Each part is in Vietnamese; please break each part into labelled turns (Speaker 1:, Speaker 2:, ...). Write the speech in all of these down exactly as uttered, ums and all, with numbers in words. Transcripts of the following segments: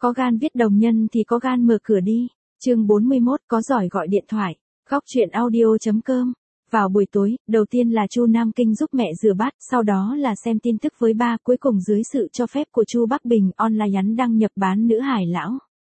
Speaker 1: Có gan viết đồng nhân thì có gan mở cửa đi. Chương bốn mươi mốt, có giỏi gọi điện thoại. Góc truyện audio.com. Vào buổi tối, đầu tiên là Chu Nam Kinh giúp mẹ rửa bát, sau đó là xem tin tức với ba, cuối cùng dưới sự cho phép của Chu Bắc Bình, online nhắn đăng nhập bán nữ hải lão.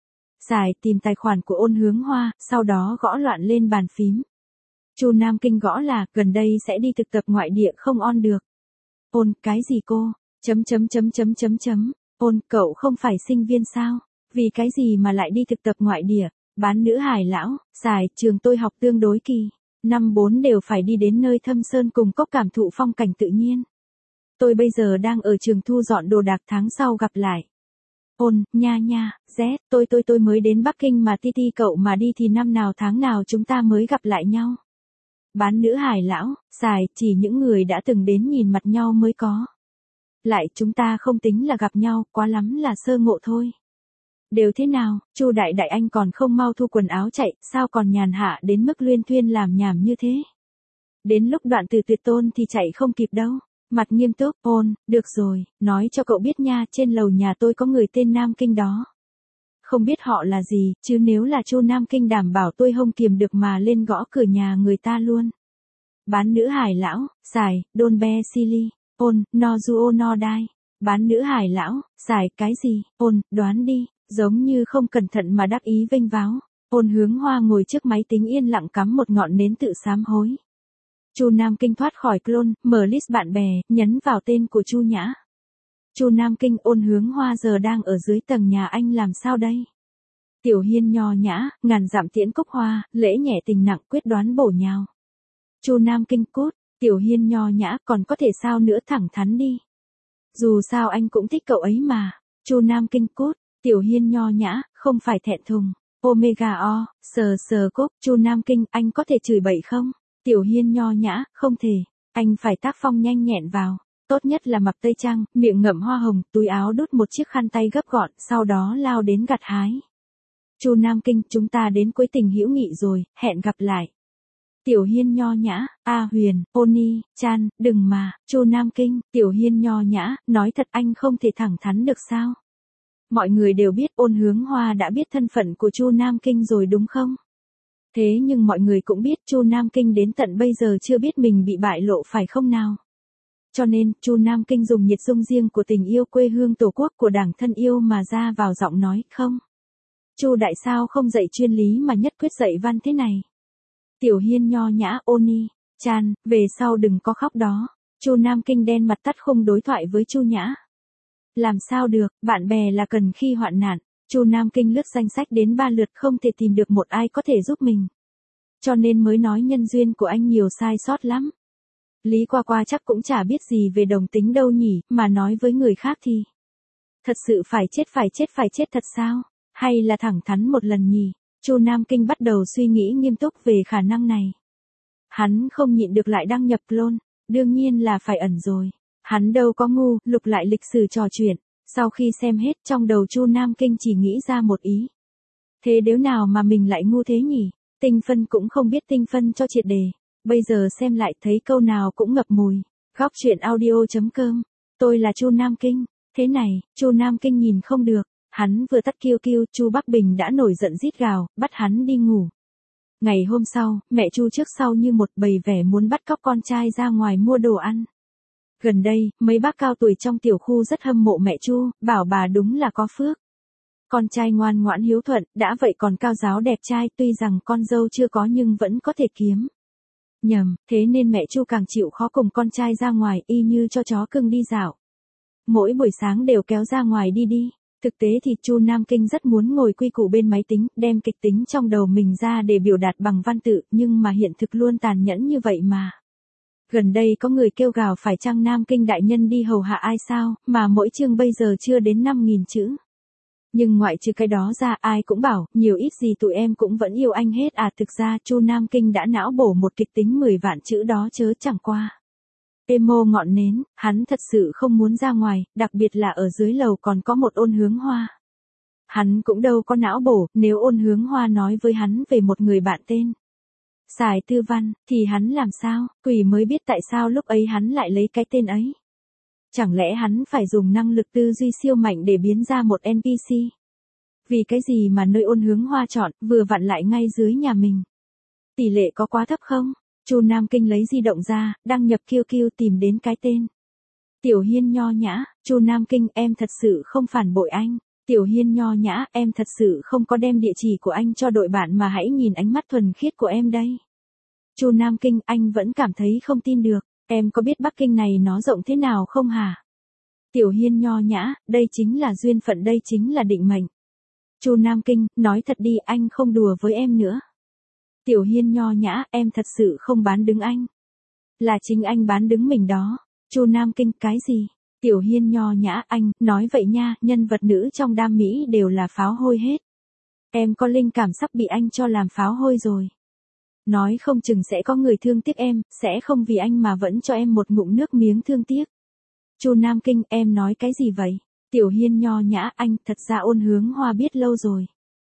Speaker 1: Xài tìm tài khoản của Ôn Hướng Hoa, sau đó gõ loạn lên bàn phím. Chu Nam Kinh gõ là, gần đây sẽ đi thực tập ngoại địa không on được. Ôn, cái gì cô? Chấm chấm chấm chấm chấm chấm. Ôn, cậu không phải sinh viên sao? Vì cái gì mà lại đi thực tập ngoại địa? Bán nữ hải lão, xài, trường tôi học tương đối kỳ. Năm bốn đều phải đi đến nơi thâm sơn cùng cốc cảm thụ phong cảnh tự nhiên. Tôi bây giờ đang ở trường thu dọn đồ đạc, tháng sau gặp lại. Ôn, nha nha, Z, tôi tôi tôi mới đến Bắc Kinh mà ti ti cậu mà đi thì năm nào tháng nào chúng ta mới gặp lại nhau. Bán nữ hải lão, xài, chỉ những người đã từng đến nhìn mặt nhau mới có. Lại chúng ta không tính là gặp nhau, quá lắm là sơ ngộ thôi. Đều thế nào, Chu đại đại anh còn không mau thu quần áo chạy, sao còn nhàn hạ đến mức luyên thuyên làm nhảm như thế. Đến lúc đoạn từ tuyệt tôn thì chạy không kịp đâu. Mặt nghiêm túc, Ôn, được rồi, nói cho cậu biết nha, trên lầu nhà tôi có người tên Nam Kinh đó. Không biết họ là gì, chứ nếu là Chu Nam Kinh đảm bảo tôi không kiềm được mà lên gõ cửa nhà người ta luôn. Bán nữ hải lão, xài, đôn be silly. Ôn, no duo no dai. Bán nữ hải lão, xài, cái gì? Ôn, đoán đi. Giống như không cẩn thận mà đắc ý vênh váo. Ôn Hướng Hoa ngồi trước máy tính yên lặng cắm một ngọn nến tự sám hối. Chu Nam Kinh thoát khỏi clone, mở list bạn bè, nhấn vào tên của Chu Nhã. Chu Nam Kinh, Ôn Hướng Hoa giờ đang ở dưới tầng nhà anh làm sao đây? Tiểu Hiên nho nhã, ngàn dặm tiễn cúc hoa, lễ nhẹ tình nặng quyết đoán bổ nhào. Chu Nam Kinh cút, Tiểu Hiên nho nhã, còn có thể sao nữa, thẳng thắn đi. Dù sao anh cũng thích cậu ấy mà. Chu Nam Kinh cút, Tiểu Hiên nho nhã, không phải thẹn thùng. Omega O, sờ sờ cúc, Chu Nam Kinh, anh có thể chửi bậy không? Tiểu Hiên nho nhã, không thể. Anh phải tác phong nhanh nhẹn vào. Tốt nhất là mặc tây trang, miệng ngậm hoa hồng, túi áo đút một chiếc khăn tay gấp gọn, sau đó lao đến gặt hái. Chu Nam Kinh, chúng ta đến cuối tình hữu nghị rồi, hẹn gặp lại. Tiểu Hiên nho nhã, A Huyền, Pony, Chan, đừng mà. Chu Nam Kinh, Tiểu Hiên nho nhã, nói thật anh không thể thẳng thắn được sao? Mọi người đều biết Ôn Hướng Hoa đã biết thân phận của Chu Nam Kinh rồi đúng không? Thế nhưng mọi người cũng biết Chu Nam Kinh đến tận bây giờ chưa biết mình bị bại lộ phải không nào? Cho nên, Chu Nam Kinh dùng nhiệt dung riêng của tình yêu quê hương tổ quốc của đảng thân yêu mà ra vào giọng nói, không. Chu đại sao không dạy chuyên lý mà nhất quyết dạy văn thế này. Tiểu Hiên nho nhã, Oni, Chan, về sau đừng có khóc đó. Chu Nam Kinh đen mặt tắt không đối thoại với Chu Nhã. Làm sao được, bạn bè là cần khi hoạn nạn. Chu Nam Kinh lướt danh sách đến ba lượt không thể tìm được một ai có thể giúp mình. Cho nên mới nói nhân duyên của anh nhiều sai sót lắm. Lý Qua Qua chắc cũng chả biết gì về đồng tính đâu nhỉ, mà nói với người khác thì. Thật sự phải chết phải chết phải chết thật sao? Hay là thẳng thắn một lần nhỉ? Chu Nam Kinh bắt đầu suy nghĩ nghiêm túc về khả năng này. Hắn không nhịn được lại đăng nhập clone, đương nhiên là phải ẩn rồi. Hắn đâu có ngu, lục lại lịch sử trò chuyện. Sau khi xem hết trong đầu Chu Nam Kinh chỉ nghĩ ra một ý. Thế nếu nào mà mình lại ngu thế nhỉ? Tinh phân cũng không biết tinh phân cho triệt đề. Bây giờ xem lại thấy câu nào cũng ngập mùi. Góc truyện audio.com. Tôi là Chu Nam Kinh. Thế này, Chu Nam Kinh nhìn không được. Hắn vừa tắt kiu kiu, Chu Bắc Bình đã nổi giận rít gào, bắt hắn đi ngủ. Ngày hôm sau, mẹ Chu trước sau như một bầy vẻ muốn bắt cóc con trai ra ngoài mua đồ ăn. Gần đây, mấy bác cao tuổi trong tiểu khu rất hâm mộ mẹ Chu, bảo bà đúng là có phước. Con trai ngoan ngoãn hiếu thuận, đã vậy còn cao giáo đẹp trai, tuy rằng con dâu chưa có nhưng vẫn có thể kiếm. Nhầm, thế nên mẹ Chu càng chịu khó cùng con trai ra ngoài y như cho chó cưng đi dạo. Mỗi buổi sáng đều kéo ra ngoài đi đi. Thực tế thì Chu Nam Kinh rất muốn ngồi quy củ bên máy tính, đem kịch tính trong đầu mình ra để biểu đạt bằng văn tự, nhưng mà hiện thực luôn tàn nhẫn như vậy mà. Gần đây có người kêu gào phải chăng Nam Kinh đại nhân đi hầu hạ ai sao, mà mỗi chương bây giờ chưa đến năm nghìn chữ. Nhưng ngoại trừ cái đó ra ai cũng bảo, nhiều ít gì tụi em cũng vẫn yêu anh hết à, thực ra Chu Nam Kinh đã não bổ một kịch tính mười vạn chữ đó chớ chẳng qua. Emo ngọn nến, hắn thật sự không muốn ra ngoài, đặc biệt là ở dưới lầu còn có một Ôn Hướng Hoa. Hắn cũng đâu có não bổ, nếu Ôn Hướng Hoa nói với hắn về một người bạn tên Sài Tư Văn, thì hắn làm sao, quỷ mới biết tại sao lúc ấy hắn lại lấy cái tên ấy. Chẳng lẽ hắn phải dùng năng lực tư duy siêu mạnh để biến ra một en pê xê? Vì cái gì mà nơi Ôn Hướng Hoa chọn, vừa vặn lại ngay dưới nhà mình. Tỷ lệ có quá thấp không? Chu Nam Kinh lấy di động ra, đăng nhập Q Q tìm đến cái tên. Tiểu Hiên nho nhã, Chu Nam Kinh, em thật sự không phản bội anh. Tiểu Hiên nho nhã, em thật sự không có đem địa chỉ của anh cho đội bạn mà hãy nhìn ánh mắt thuần khiết của em đây. Chu Nam Kinh, anh vẫn cảm thấy không tin được, em có biết Bắc Kinh này nó rộng thế nào không hả? Tiểu Hiên nho nhã, đây chính là duyên phận, đây chính là định mệnh. Chu Nam Kinh, nói thật đi, anh không đùa với em nữa. Tiểu Hiên nho nhã, em thật sự không bán đứng anh. Là chính anh bán đứng mình đó. Chu Nam Kinh, cái gì? Tiểu Hiên nho nhã, anh, nói vậy nha, nhân vật nữ trong đam mỹ đều là pháo hôi hết. Em có linh cảm sắp bị anh cho làm pháo hôi rồi. Nói không chừng sẽ có người thương tiếc em, sẽ không vì anh mà vẫn cho em một ngụm nước miếng thương tiếc. Chu Nam Kinh, em nói cái gì vậy? Tiểu Hiên nho nhã, anh, thật ra Ôn Hướng Hoa biết lâu rồi.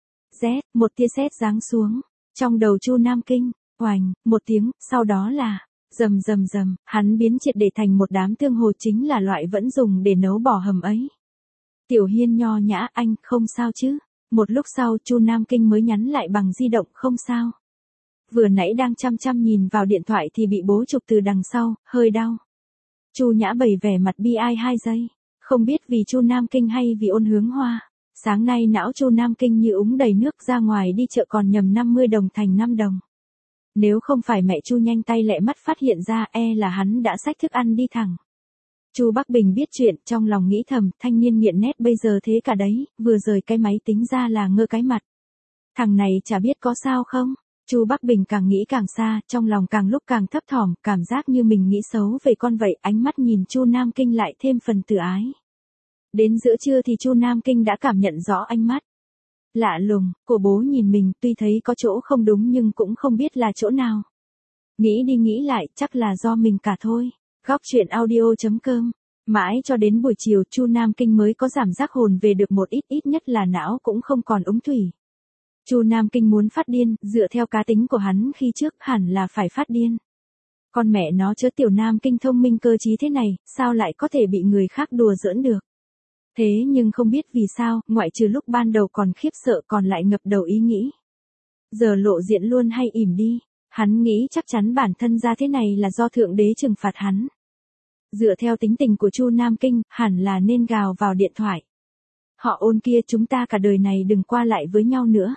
Speaker 1: Z, một tia sét giáng xuống. Trong đầu Chu Nam Kinh, oành, một tiếng, sau đó là, rầm rầm rầm, hắn biến triệt để thành một đám tương hồ, chính là loại vẫn dùng để nấu bò hầm ấy. Tiểu Hiên nho nhã, anh, không sao chứ? Một lúc sau Chu Nam Kinh mới nhắn lại bằng di động, không sao. Vừa nãy đang chăm chăm nhìn vào điện thoại thì bị bố chụp từ đằng sau, hơi đau. Chu Nhã bày vẻ mặt bi ai hai giây, không biết vì Chu Nam Kinh hay vì Ôn Hướng Hoa. Sáng nay não Chu Nam Kinh như úng đầy nước, ra ngoài đi chợ còn nhầm năm mươi đồng thành năm đồng. Nếu không phải mẹ Chu nhanh tay lẹ mắt phát hiện ra, e là hắn đã xách thức ăn đi thẳng. Chu Bắc Bình biết chuyện, trong lòng nghĩ thầm, thanh niên nghiện nét bây giờ thế cả đấy, vừa rời cái máy tính ra là ngơ cái mặt. Thằng này chả biết có sao không? Chu Bắc Bình càng nghĩ càng xa, trong lòng càng lúc càng thấp thỏm, cảm giác như mình nghĩ xấu về con vậy, ánh mắt nhìn Chu Nam Kinh lại thêm phần tự ái. Đến giữa trưa thì Chu Nam Kinh đã cảm nhận rõ ánh mắt. Lạ lùng, của bố nhìn mình, tuy thấy có chỗ không đúng nhưng cũng không biết là chỗ nào. Nghĩ đi nghĩ lại, chắc là do mình cả thôi. Góc truyện audio chấm com. Mãi cho đến buổi chiều Chu Nam Kinh mới có cảm giác hồn về được một ít, ít nhất là não cũng không còn ống thủy. Chu Nam Kinh muốn phát điên, dựa theo cá tính của hắn khi trước hẳn là phải phát điên. Con mẹ nó chớ, Tiểu Nam Kinh thông minh cơ trí thế này, sao lại có thể bị người khác đùa giỡn được. Thế nhưng không biết vì sao, ngoại trừ lúc ban đầu còn khiếp sợ còn lại ngập đầu ý nghĩ. Giờ lộ diện luôn hay ỉm đi, hắn nghĩ chắc chắn bản thân ra thế này là do Thượng Đế trừng phạt hắn. Dựa theo tính tình của Chu Nam Kinh, hẳn là nên gào vào điện thoại. Họ Ôn kia, chúng ta cả đời này đừng qua lại với nhau nữa.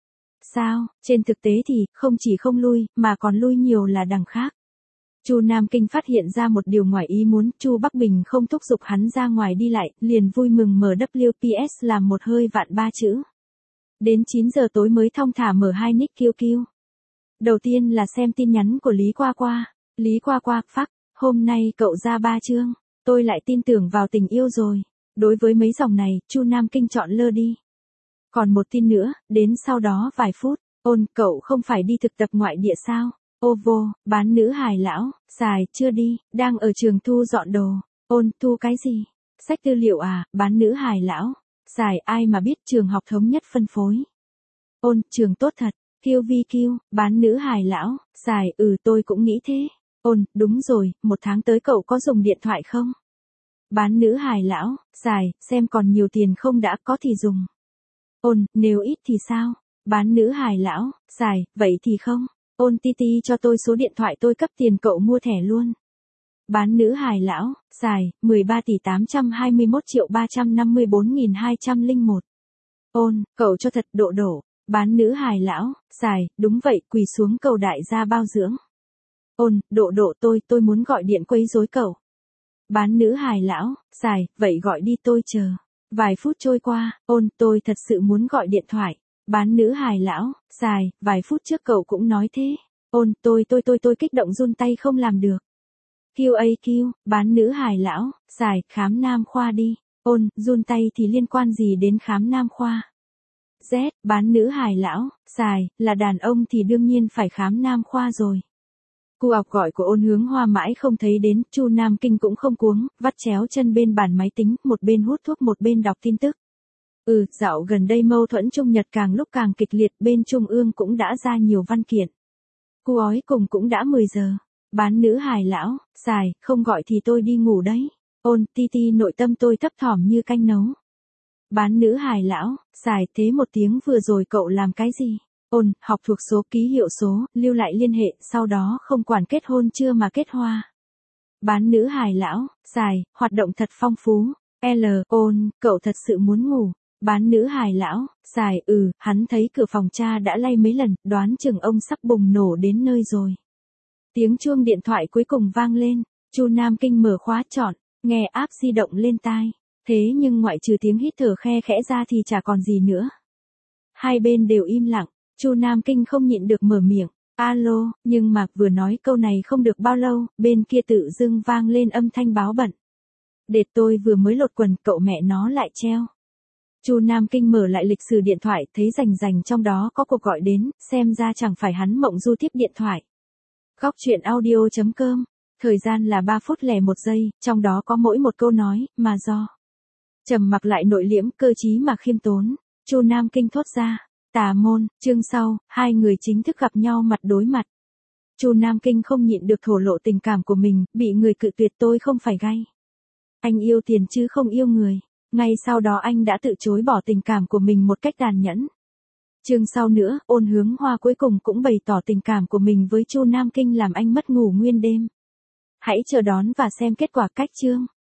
Speaker 1: Sao, trên thực tế thì, không chỉ không lui, mà còn lui nhiều là đằng khác. Chu Nam Kinh phát hiện ra một điều ngoài ý muốn, Chu Bắc Bình không thúc giục hắn ra ngoài đi lại, liền vui mừng mở W P S làm một hơi vạn ba chữ. Đến chín giờ tối mới thong thả mở hai nick Q Q. Đầu tiên là xem tin nhắn của Lý Qua Qua. Lý Qua Qua, phắc, hôm nay cậu ra ba chương, tôi lại tin tưởng vào tình yêu rồi. Đối với mấy dòng này, Chu Nam Kinh chọn lơ đi. Còn một tin nữa, đến sau đó vài phút, Ôn, cậu không phải đi thực tập ngoại địa sao? Ô vô, bán nữ hài lão, xài, chưa đi, đang ở trường thu dọn đồ. Ôn, thu cái gì? Sách tư liệu à, bán nữ hài lão, xài, ai mà biết, trường học thống nhất phân phối. Ôn, trường tốt thật. Q V Q, bán nữ hài lão, xài, ừ tôi cũng nghĩ thế. Ôn, đúng rồi, một tháng tới cậu có dùng điện thoại không? Bán nữ hài lão, xài, xem còn nhiều tiền không đã, có thì dùng. Ôn, nếu ít thì sao? Bán nữ hài lão, xài, vậy thì không. Ôn, ti ti cho tôi số điện thoại tôi cấp tiền cậu mua thẻ luôn. Bán nữ hài lão, xài, mười ba tỷ tám trăm hai mươi mốt triệu ba trăm năm mươi bốn nghìn hai trăm lẻ một. Ôn, cậu cho thật độ đổ. Bán nữ hài lão, xài, đúng vậy, quỳ xuống cầu đại gia bao dưỡng. Ôn, độ độ tôi, tôi muốn gọi điện quấy rối cậu. Bán nữ hài lão, xài, vậy gọi đi tôi chờ. Vài phút trôi qua, ôn, tôi thật sự muốn gọi điện thoại. Bán nữ hài lão, xài, vài phút trước cậu cũng nói thế. Ôn, tôi tôi tôi tôi kích động run tay không làm được. Q A Q, bán nữ hài lão, xài, khám nam khoa đi. Ôn, run tay thì liên quan gì đến khám nam khoa? Z, bán nữ hài lão, xài, là đàn ông thì đương nhiên phải khám nam khoa rồi. Cu ọc gọi của Ôn Hướng Hoa mãi không thấy đến, Chu Nam Kinh cũng không cuống, vắt chéo chân bên bàn máy tính, một bên hút thuốc một bên đọc tin tức. Ừ, dạo gần đây mâu thuẫn Trung Nhật càng lúc càng kịch liệt, bên Trung ương cũng đã ra nhiều văn kiện. Cu ói cùng cũng đã mười giờ. Bán nữ hài lão, xài, không gọi thì tôi đi ngủ đấy. Ôn, ti ti nội tâm tôi thấp thỏm như canh nấu. Bán nữ hài lão, xài thế một tiếng vừa rồi cậu làm cái gì? Ôn, học thuộc số ký hiệu số, lưu lại liên hệ, sau đó không quản kết hôn chưa mà kết hoa. Bán nữ hài lão, xài, hoạt động thật phong phú. L, ôn, cậu thật sự muốn ngủ. Bán nữ hài lão, xài, ừ, hắn thấy cửa phòng cha đã lay mấy lần, đoán chừng ông sắp bùng nổ đến nơi rồi. Tiếng chuông điện thoại cuối cùng vang lên, Chu Nam Kinh mở khóa chọn, nghe app di động lên tai. Thế nhưng ngoại trừ tiếng hít thở khe khẽ ra thì chả còn gì nữa. Hai bên đều im lặng, Chu Nam Kinh không nhịn được mở miệng, alo, nhưng mà vừa nói câu này không được bao lâu, bên kia tự dưng vang lên âm thanh báo bận. Đệt tôi vừa mới lột quần, cậu mẹ nó lại treo. Chu Nam Kinh mở lại lịch sử điện thoại, thấy rành rành trong đó có cuộc gọi đến, xem ra chẳng phải hắn mộng du tiếp điện thoại. Góc truyện audio chấm com, thời gian là ba phút lẻ một giây, trong đó có mỗi một câu nói, mà do. Trầm mặc lại nội liễm, cơ trí mà khiêm tốn, Chu Nam Kinh thốt ra, tà môn, chương sau, hai người chính thức gặp nhau mặt đối mặt. Chu Nam Kinh không nhịn được thổ lộ tình cảm của mình, bị người cự tuyệt tôi không phải gay. Anh yêu tiền chứ không yêu người. Ngay sau đó anh đã tự chối bỏ tình cảm của mình một cách tàn nhẫn. Chương sau nữa, Ôn Hướng Hoa cuối cùng cũng bày tỏ tình cảm của mình với Chu Nam Kinh làm anh mất ngủ nguyên đêm. Hãy chờ đón và xem kết quả cách chương.